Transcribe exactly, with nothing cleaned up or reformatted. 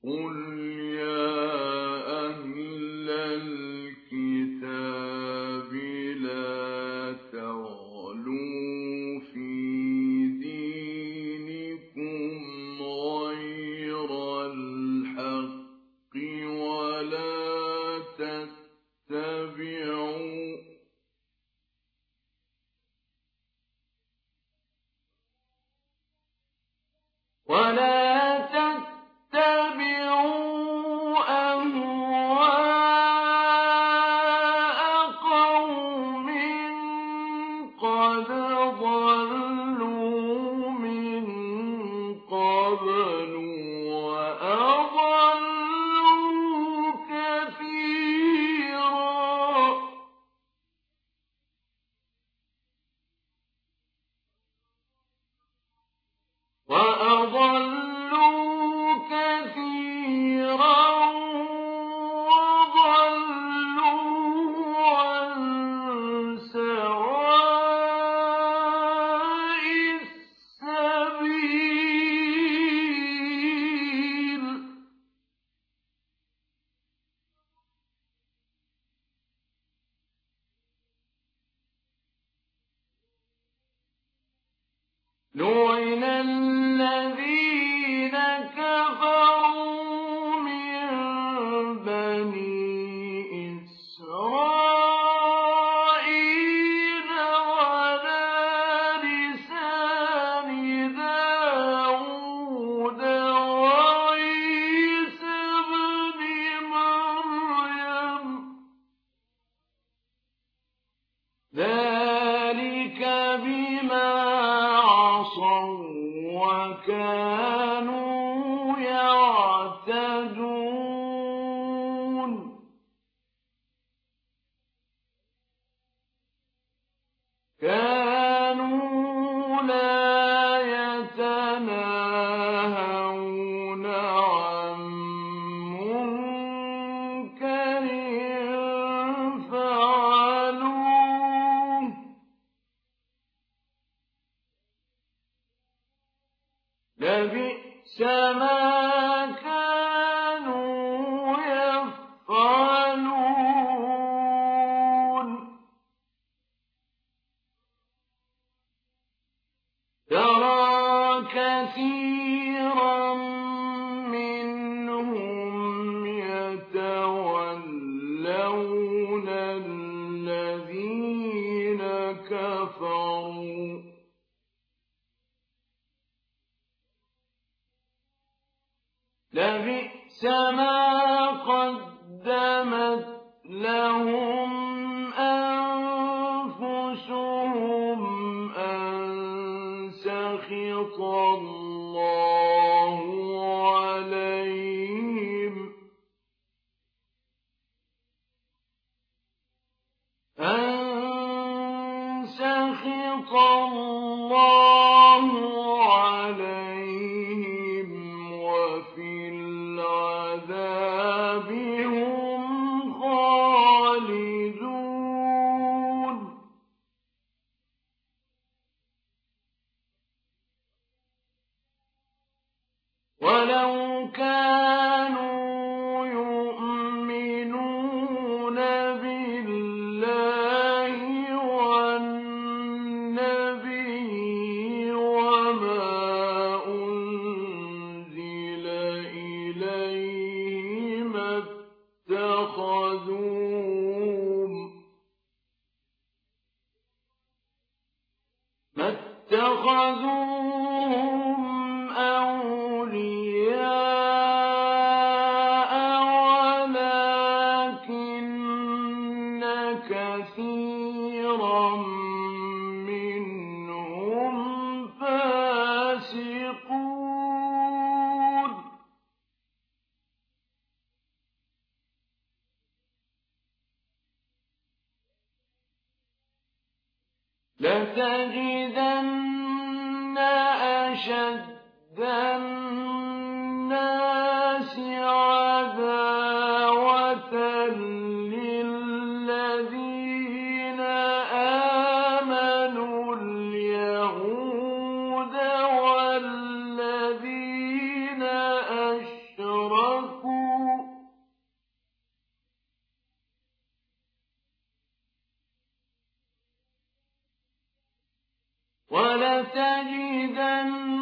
قُلْ يَا أَهْلَ الْكِتَابِ لَا تَغْلُوا فِي دِينِكُمْ غَيْرَ الْحَقِّ وَلَا تَتَّبِعُوا وَلَا تَتَّبِعُوا أَهْوَاءَ قَوْمٍ قَدْ ضَلُّوا مِن قَبْلُ وَأَضَلُّوا كَثِيرًا وَأَضَلُّوا كَثِيرًا وَضَلُّوا عَن سَوَاءِ السَّبِيلِ لُعِنَ الَّذِينَ كَفَرُوا مِن بَنِي إِسْرَائِيلَ عَلَىٰ لِسَانِ دَاوُودَ وَعِيسَى ابْنِ مَرْيَمَ ۚ ذَٰلِكَ بِمَا عَصَوا وَكَانُوا يَعْتَدُونَ كَانُوا لَا يَتَنَاهَوْنَ عَن مُّنكَرٍ فَعَلُوهُ ۚ لَبِئْسَ مَا كَانُوا يَفْعَلُونَ تَرَىٰ كَثِيرًا مِّنْهُمْ يَتَوَلَّوْنَ الَّذِينَ كَفَرُوا ۚ لَبِئْسَ مَا قَدَّمَتْ لَهُمْ أَنفُسُهُمْ أَن سَخِطَ اللَّهُ عَلَيْهِمْ أَن سَخِطَ اللَّهُ عَلَيْهِمْ وَفِي الْعَذَابِ هُمْ خَالِدُونَ وَلَوْ كَانُوا يُؤْمِنُونَ بِاللَّهِ وَالنَّبِيِّ وَمَا أُنزِلَ إِلَيْهِ مَا اتَّخَذُوهُمْ مَا اتَّخَذُوهُمْ أَوْلِيَاءَ وَلَٰكِنَّ كَثِيرًا مِّنْهُمْ فَاسِقُونَ لَتَجِدَنَّ أَشَدَّ النَّاسِ عَدَاوَةً لِّلَّذِينَ آمَنُوا الْيَهُودَ وَالَّذِينَ أَشْرَكُوا لتجدن